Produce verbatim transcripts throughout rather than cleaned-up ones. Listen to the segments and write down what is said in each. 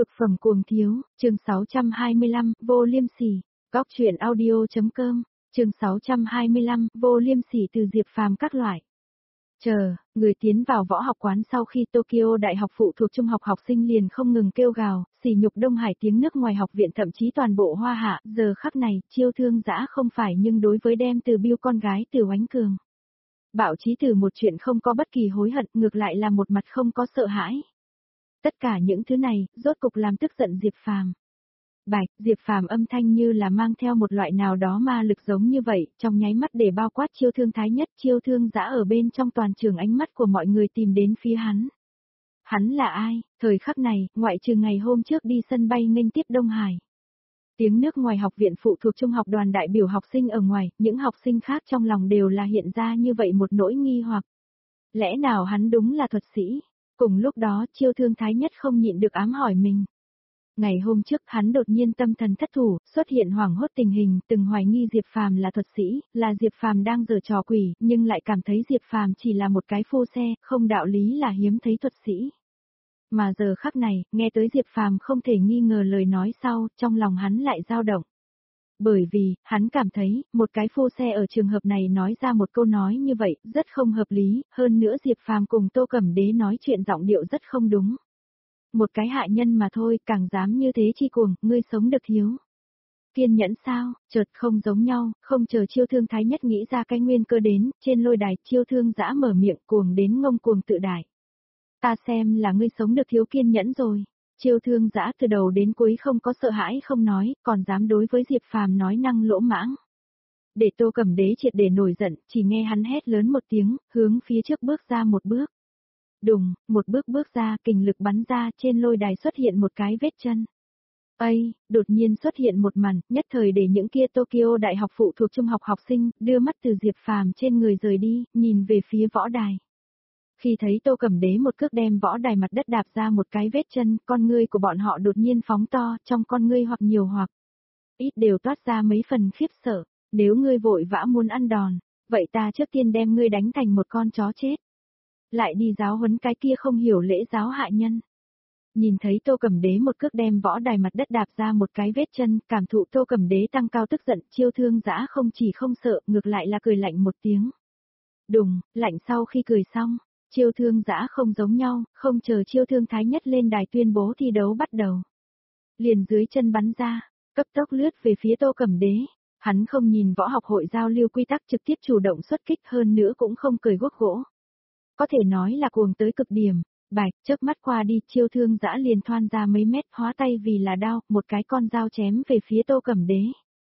Cực phẩm cuồng thiếu, chương sáu trăm hai mươi lăm, vô liêm sỉ. Góc truyện audio.com, chương sáu trăm hai mươi lăm, vô liêm sỉ từ Diệp Phàm các loại. Chờ, người tiến vào võ học quán sau khi Tokyo Đại học phụ thuộc trung học học sinh liền không ngừng kêu gào, sỉ nhục Đông Hải tiếng nước ngoài học viện thậm chí toàn bộ Hoa Hạ, giờ khắc này, Chiêu Thương Dã không phải nhưng đối với đem từ biêu con gái từ Oánh Cường. Bạo chí từ một chuyện không có bất kỳ hối hận, ngược lại là một mặt không có sợ hãi. Tất cả những thứ này, rốt cục làm tức giận Diệp Phàm. Bạch, Diệp Phàm âm thanh như là mang theo một loại nào đó ma lực giống như vậy, trong nháy mắt để bao quát Chiêu Thương Thái Nhất, Chiêu Thương Dã ở bên trong toàn trường ánh mắt của mọi người tìm đến phía hắn. Hắn là ai? Thời khắc này, ngoại trừ ngày hôm trước đi sân bay nghênh tiếp Đông Hải. Tiếng nước ngoài học viện phụ thuộc trung học đoàn đại biểu học sinh ở ngoài, những học sinh khác trong lòng đều là hiện ra như vậy một nỗi nghi hoặc. Lẽ nào hắn đúng là thuật sĩ? Cùng lúc đó, Chiêu Thương Thái Nhất không nhịn được ám hỏi mình. Ngày hôm trước hắn đột nhiên tâm thần thất thủ, xuất hiện hoảng hốt tình hình, từng hoài nghi Diệp Phàm là thuật sĩ, là Diệp Phàm đang giở trò quỷ, nhưng lại cảm thấy Diệp Phàm chỉ là một cái phô xe, không đạo lý là hiếm thấy thuật sĩ. Mà giờ khắc này, nghe tới Diệp Phàm không thể nghi ngờ lời nói sau, trong lòng hắn lại dao động. Bởi vì, hắn cảm thấy, một cái phô xe ở trường hợp này nói ra một câu nói như vậy, rất không hợp lý, hơn nữa Diệp Phàm cùng Tô Cẩm Đế nói chuyện giọng điệu rất không đúng. Một cái hạ nhân mà thôi, càng dám như thế chi cuồng, ngươi sống được thiếu. Kiên nhẫn sao, chợt không giống nhau, không chờ Chiêu Thương Thái Nhất nghĩ ra cái nguyên cơ đến, trên lôi đài Chiêu Thương Dã mở miệng cuồng đến ngông cuồng tự đại. Ta xem là ngươi sống được thiếu kiên nhẫn rồi. Chiêu Thương Dã từ đầu đến cuối không có sợ hãi không nói, còn dám đối với Diệp Phàm nói năng lỗ mãng. Để Tô Cẩm Đế triệt để nổi giận, chỉ nghe hắn hét lớn một tiếng, hướng phía trước bước ra một bước. Đùng, một bước bước ra, kình lực bắn ra, trên lôi đài xuất hiện một cái vết chân. Ây, đột nhiên xuất hiện một màn, nhất thời để những kia Tokyo Đại học phụ thuộc trung học học sinh, đưa mắt từ Diệp Phàm trên người rời đi, nhìn về phía võ đài. Khi thấy Tô Cẩm Đế một cước đem võ đài mặt đất đạp ra một cái vết chân, con ngươi của bọn họ đột nhiên phóng to, trong con ngươi hoặc nhiều hoặc ít đều toát ra mấy phần khiếp sợ. Nếu ngươi vội vã muốn ăn đòn, vậy ta trước tiên đem ngươi đánh thành một con chó chết. Lại đi giáo huấn cái kia không hiểu lễ giáo hạ nhân. Nhìn thấy Tô Cẩm Đế một cước đem võ đài mặt đất đạp ra một cái vết chân, cảm thụ Tô Cẩm Đế tăng cao tức giận, Chiêu Thương Dã không chỉ không sợ, ngược lại là cười lạnh một tiếng. Đùng, lạnh sau khi cười xong, Chiêu Thương Dã không giống nhau, không chờ Chiêu Thương Thái Nhất lên đài tuyên bố thi đấu bắt đầu. Liền dưới chân bắn ra, cấp tốc lướt về phía Tô Cẩm Đế. Hắn không nhìn võ học hội giao lưu quy tắc trực tiếp chủ động xuất kích, hơn nữa cũng không cười guốc gỗ. Có thể nói là cuồng tới cực điểm. Bạch, chớp mắt qua đi, Chiêu Thương Dã liền thoăn ra mấy mét, hóa tay vì là đao, một cái con dao chém về phía Tô Cẩm Đế.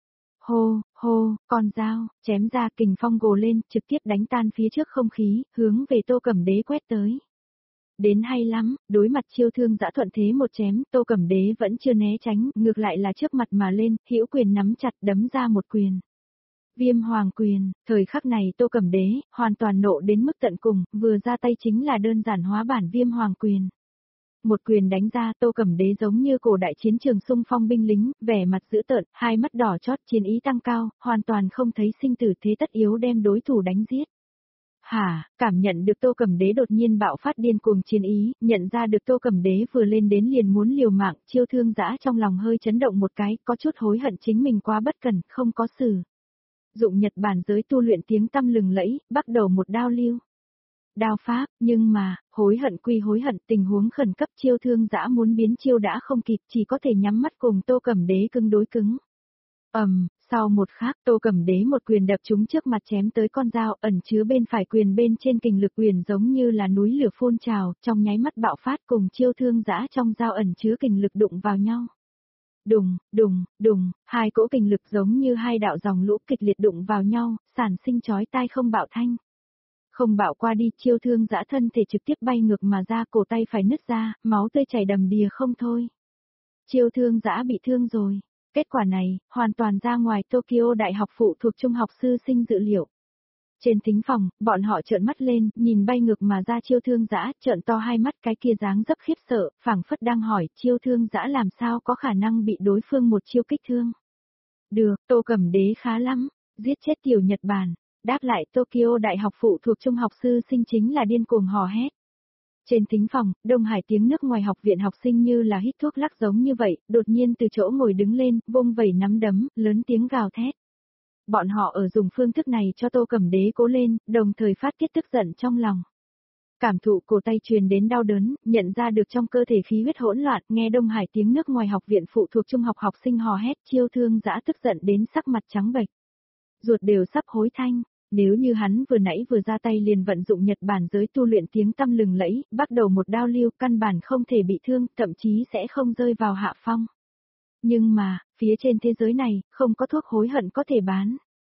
Hô, hô, con dao, chém ra, kình phong gồ lên, trực tiếp đánh tan phía trước không khí, hướng về Tô Cẩm Đế quét tới. Đến hay lắm, đối mặt Chiêu Thương Dã thuận thế một chém, Tô Cẩm Đế vẫn chưa né tránh, ngược lại là trước mặt mà lên, hữu quyền nắm chặt đấm ra một quyền. Viêm Hoàng Quyền, thời khắc này Tô Cẩm Đế, hoàn toàn nộ đến mức tận cùng, vừa ra tay chính là đơn giản hóa bản Viêm Hoàng Quyền. Một quyền đánh ra, Tô Cẩm Đế giống như cổ đại chiến trường xung phong binh lính, vẻ mặt dữ tợn, hai mắt đỏ chót, chiến ý tăng cao, hoàn toàn không thấy sinh tử thế tất yếu đem đối thủ đánh giết. Hả, cảm nhận được Tô Cẩm Đế đột nhiên bạo phát điên cuồng chiến ý, nhận ra được Tô Cẩm Đế vừa lên đến liền muốn liều mạng, Chiêu Thương Dã trong lòng hơi chấn động một cái, có chút hối hận chính mình quá bất cẩn, không có xử dụng Nhật Bản giới tu luyện tiếng tăm lừng lẫy, bắt đầu một đao lưu. Đao pháp, nhưng mà, hối hận quy hối hận, tình huống khẩn cấp Chiêu Thương Dã muốn biến chiêu đã không kịp, chỉ có thể nhắm mắt cùng Tô Cẩm Đế cứng đối cứng. Ầm, um, sau một khắc, Tô Cẩm Đế một quyền đập trúng trước mặt chém tới con dao, ẩn chứa bên phải quyền bên trên kình lực quyền giống như là núi lửa phun trào, trong nháy mắt bạo phát cùng Chiêu Thương Dã trong dao ẩn chứa kình lực đụng vào nhau. Đùng, đùng, đùng, hai cỗ kình lực giống như hai đạo dòng lũ kịch liệt đụng vào nhau, sản sinh chói tai không bạo thanh. Không bạo qua đi, Chiêu Thương Dã thân thể trực tiếp bay ngược mà ra, cổ tay phải nứt ra, máu tươi chảy đầm đìa không thôi. Chiêu Thương Dã bị thương rồi. Kết quả này, hoàn toàn ra ngoài Tokyo Đại học phụ thuộc trung học sư sinh dự liệu. Trên thính phòng, bọn họ trợn mắt lên, nhìn bay ngược mà ra Chiêu Thương Dã, trợn to hai mắt, cái kia dáng dấp khiếp sợ, phảng phất đang hỏi, Chiêu Thương Dã làm sao có khả năng bị đối phương một chiêu kích thương. Được, Tô Cẩm Đế khá lắm, giết chết tiểu Nhật Bản. Đáp lại Tokyo Đại học phụ thuộc trung học sư sinh chính là điên cuồng hò hét. Trên thính phòng, Đông Hải tiếng nước ngoài học viện học sinh như là hít thuốc lắc giống như vậy, đột nhiên từ chỗ ngồi đứng lên, vung vẩy nắm đấm, lớn tiếng gào thét. Bọn họ ở dùng phương thức này cho Tô Cẩm Đế cố lên, đồng thời phát tiết tức giận trong lòng. Cảm thụ cổ tay truyền đến đau đớn, nhận ra được trong cơ thể khí huyết hỗn loạn, nghe Đông Hải tiếng nước ngoài học viện phụ thuộc trung học học sinh hò hét, Chiêu Thương Dã tức giận đến sắc mặt trắng bệch. Ruột đều sắp hối thanh, nếu như hắn vừa nãy vừa ra tay liền vận dụng Nhật Bản giới tu luyện tiếng tăm lừng lẫy, bắt đầu một đao lưu, căn bản không thể bị thương, thậm chí sẽ không rơi vào hạ phong. Nhưng mà, phía trên thế giới này, không có thuốc hối hận có thể bán.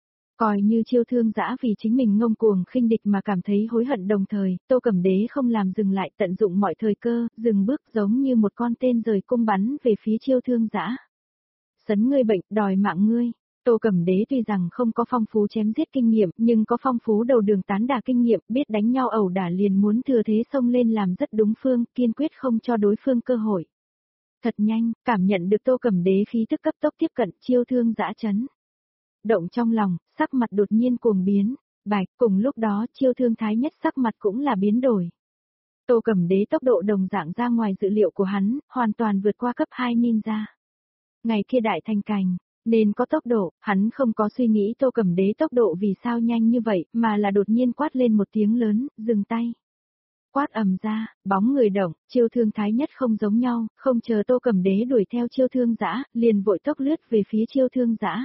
Coi như Chiêu Thương Dã vì chính mình ngông cuồng khinh địch mà cảm thấy hối hận, đồng thời, Tô Cẩm Đế không làm dừng lại, tận dụng mọi thời cơ, dừng bước giống như một con tên rời cung bắn về phía Chiêu Thương Dã. Sấn ngươi bệnh, đòi mạng ngươi. Tô Cẩm Đế tuy rằng không có phong phú chém giết kinh nghiệm, nhưng có phong phú đầu đường tán đả kinh nghiệm, biết đánh nhau ẩu đả liền muốn thừa thế xông lên làm rất đúng phương, kiên quyết không cho đối phương cơ hội. Thật nhanh, cảm nhận được Tô Cẩm Đế khí tức cấp tốc tiếp cận, Chiêu Thương Dã chấn động trong lòng, sắc mặt đột nhiên cuồng biến, bạch, cùng lúc đó Chiêu Thương Thái Nhất sắc mặt cũng là biến đổi. Tô Cẩm Đế tốc độ đồng dạng ra ngoài dự liệu của hắn, hoàn toàn vượt qua cấp hai ninja. Ngày kia đại thành cảnh, nên có tốc độ, hắn không có suy nghĩ Tô Cẩm Đế tốc độ vì sao nhanh như vậy, mà là đột nhiên quát lên một tiếng lớn, dừng tay. Quát ầm ra, bóng người động, Chiêu Thương Thái Nhất không giống nhau, không chờ Tô Cẩm Đế đuổi theo Chiêu Thương Dã, liền vội tốc lướt về phía Chiêu Thương Dã.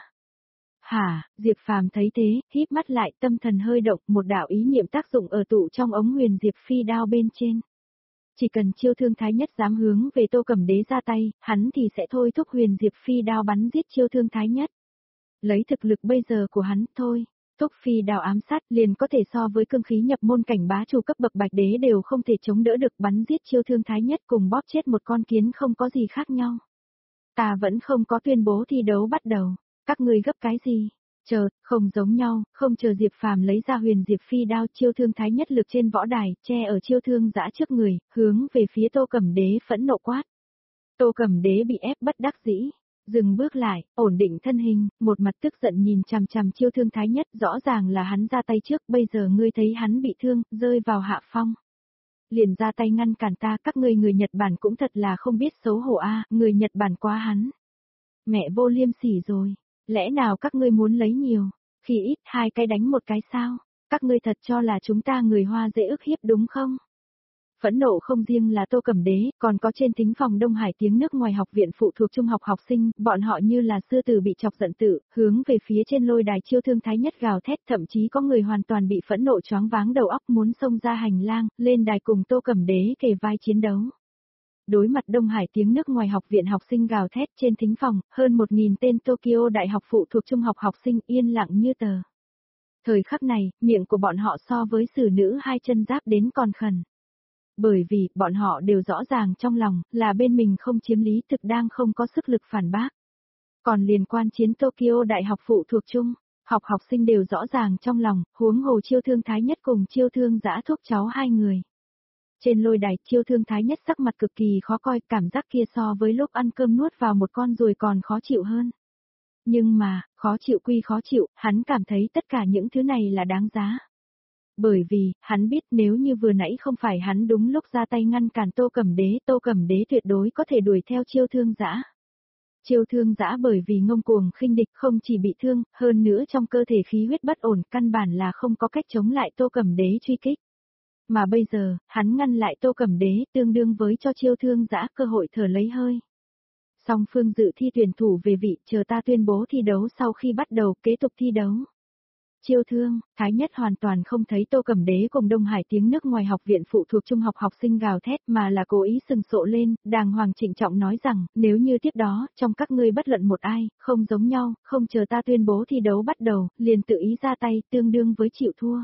Hả, Diệp Phàm thấy thế, híp mắt lại, tâm thần hơi động, một đạo ý niệm tác dụng ở tụ trong ống huyền Diệp phi đao bên trên. Chỉ cần Chiêu Thương Thái Nhất dám hướng về Tô Cẩm Đế ra tay, hắn thì sẽ thôi thúc huyền Diệp phi đao bắn giết Chiêu Thương Thái Nhất. Lấy thực lực bây giờ của hắn, thôi, thúc phi đao ám sát liền có thể so với cương khí nhập môn cảnh bá chủ cấp bậc bạch đế đều không thể chống đỡ được, bắn giết Chiêu Thương Thái Nhất cùng bóp chết một con kiến không có gì khác nhau. Ta vẫn không có tuyên bố thi đấu bắt đầu. Các ngươi gấp cái gì? Chờ, không giống nhau, không chờ Diệp Phàm lấy ra huyền Diệp phi đao, Chiêu Thương Thái Nhất lực trên võ đài, che ở Chiêu Thương Dã trước người, hướng về phía Tô Cẩm Đế phẫn nộ quát. Tô Cẩm Đế bị ép bất đắc dĩ, dừng bước lại, ổn định thân hình, một mặt tức giận nhìn chằm chằm Chiêu Thương Thái Nhất, rõ ràng là hắn ra tay trước, bây giờ ngươi thấy hắn bị thương, rơi vào hạ phong. Liền ra tay ngăn cản ta, các ngươi người Nhật Bản cũng thật là không biết xấu hổ a, người Nhật Bản quá hắn. Mẹ vô liêm sỉ rồi. Lẽ nào các ngươi muốn lấy nhiều, khi ít hai cái đánh một cái sao? Các ngươi thật cho là chúng ta người Hoa dễ ức hiếp đúng không? Phẫn nộ không riêng là Tô Cẩm Đế, còn có trên thính phòng Đông Hải tiếng nước ngoài học viện phụ thuộc trung học học sinh, bọn họ như là sư tử bị chọc giận tử, hướng về phía trên lôi đài Chiêu Thương Thái Nhất gào thét, thậm chí có người hoàn toàn bị phẫn nộ choáng váng đầu óc muốn xông ra hành lang, lên đài cùng Tô Cẩm Đế kề vai chiến đấu. Đối mặt Đông Hải tiếng nước ngoài học viện học sinh gào thét trên thính phòng, hơn một nghìn tên Tokyo đại học phụ thuộc trung học học sinh yên lặng như tờ. Thời khắc này, miệng của bọn họ so với xử nữ hai chân giáp đến còn khẩn. Bởi vì, bọn họ đều rõ ràng trong lòng, là bên mình không chiếm lý thực đang không có sức lực phản bác. Còn liên quan chiến Tokyo đại học phụ thuộc trung, học học sinh đều rõ ràng trong lòng, huống hồ Chiêu Thương Thái Nhất cùng Chiêu Thương Dã thúc cháu hai người. Trên lôi đài Chiêu Thương Thái Nhất sắc mặt cực kỳ khó coi, cảm giác kia so với lúc ăn cơm nuốt vào một con ruồi còn khó chịu hơn. Nhưng mà, khó chịu quy khó chịu, hắn cảm thấy tất cả những thứ này là đáng giá. Bởi vì, hắn biết nếu như vừa nãy không phải hắn đúng lúc ra tay ngăn cản Tô Cẩm Đế, Tô Cẩm Đế tuyệt đối có thể đuổi theo Chiêu Thương Dã. Chiêu Thương Dã bởi vì ngông cuồng khinh địch không chỉ bị thương, hơn nữa trong cơ thể khí huyết bất ổn, căn bản là không có cách chống lại Tô Cẩm Đế truy kích. Mà bây giờ, hắn ngăn lại Tô Cẩm Đế tương đương với cho Chiêu Thương Dã cơ hội thở lấy hơi. Song phương dự thi tuyển thủ về vị, chờ ta tuyên bố thi đấu sau khi bắt đầu kế tục thi đấu. Chiêu Thương, Thái Nhất hoàn toàn không thấy Tô Cẩm Đế cùng Đông Hải tiếng nước ngoài học viện phụ thuộc trung học học sinh gào thét mà là cố ý sừng sộ lên, đàng hoàng trịnh trọng nói rằng, nếu như tiếp đó, trong các ngươi bất luận một ai, không giống nhau, không chờ ta tuyên bố thi đấu bắt đầu, liền tự ý ra tay, tương đương với chịu thua.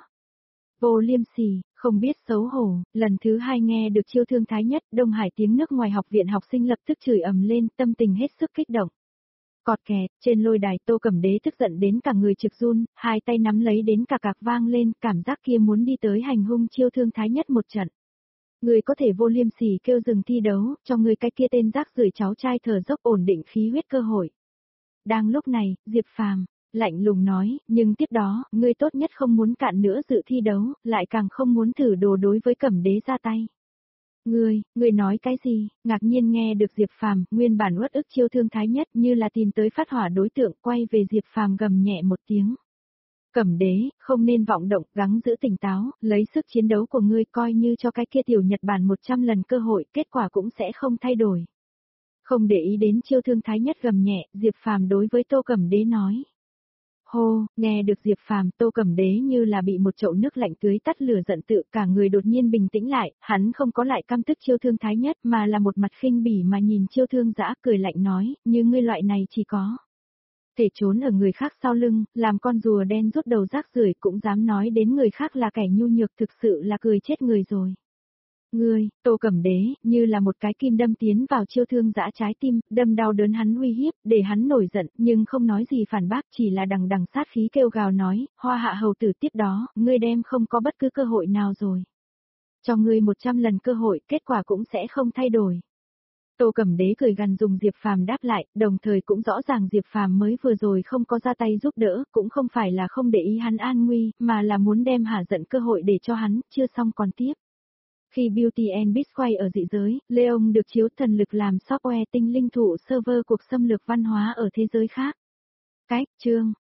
Vô liêm sỉ, không biết xấu hổ, lần thứ hai nghe được Chiêu Thương Thái Nhất, Đông Hải tiếng nước ngoài học viện học sinh lập tức chửi ầm lên, tâm tình hết sức kích động. Cọt kẹt, trên lôi đài Tô Cẩm Đế tức giận đến cả người trực run, hai tay nắm lấy đến cả cạc vang lên, cảm giác kia muốn đi tới hành hung Chiêu Thương Thái Nhất một trận. Người có thể vô liêm sỉ kêu dừng thi đấu, cho người cái kia tên rác rưởi cháu trai thở dốc ổn định khí huyết cơ hội. Đang lúc này, Diệp Phàm lạnh lùng nói, nhưng tiếp đó, ngươi tốt nhất không muốn cạn nữa dự thi đấu, lại càng không muốn thử đồ đối với Cẩm Đế ra tay. Ngươi, ngươi nói cái gì? Ngạc nhiên nghe được Diệp Phàm, nguyên bản uất ức Chiêu Thương Thái Nhất như là tìm tới phát hỏa đối tượng, quay về Diệp Phàm gầm nhẹ một tiếng. Cẩm đế, không nên vọng động, gắng giữ tỉnh táo, lấy sức chiến đấu của ngươi coi như cho cái kia tiểu Nhật Bản một trăm lần cơ hội, kết quả cũng sẽ không thay đổi. Không để ý đến Chiêu Thương Thái Nhất gầm nhẹ, Diệp Phàm đối với Tô Cẩm Đế nói. Hô, nghe được Diệp Phàm, Tô Cẩm Đế như là bị một chậu nước lạnh tưới tắt lửa giận tự, cả người đột nhiên bình tĩnh lại, hắn không có lại căm tức Chiêu Thương Thái Nhất mà là một mặt khinh bỉ mà nhìn Chiêu Thương Dã cười lạnh nói, như ngươi loại này chỉ có thể trốn ở người khác sau lưng, làm con rùa đen rút đầu rác rưởi cũng dám nói đến người khác là kẻ nhu nhược, thực sự là cười chết người rồi. Ngươi, Tô Cẩm Đế, như là một cái kim đâm tiến vào Chiêu Thương Dã trái tim, đâm đau đớn hắn uy hiếp, để hắn nổi giận, nhưng không nói gì phản bác, chỉ là đằng đằng sát khí kêu gào nói, Hoa Hạ hầu tử tiếp đó, ngươi đem không có bất cứ cơ hội nào rồi. Cho ngươi một trăm lần cơ hội, kết quả cũng sẽ không thay đổi. Tô Cẩm Đế cười gằn dùng Diệp Phàm đáp lại, đồng thời cũng rõ ràng Diệp Phàm mới vừa rồi không có ra tay giúp đỡ, cũng không phải là không để ý hắn an nguy, mà là muốn đem hả giận cơ hội để cho hắn, chưa xong còn tiếp. Khi Beauty and Beast quay ở dị giới, Leon được chiếu thần lực làm software tinh linh thủ server cuộc xâm lược văn hóa ở thế giới khác. Cách, chương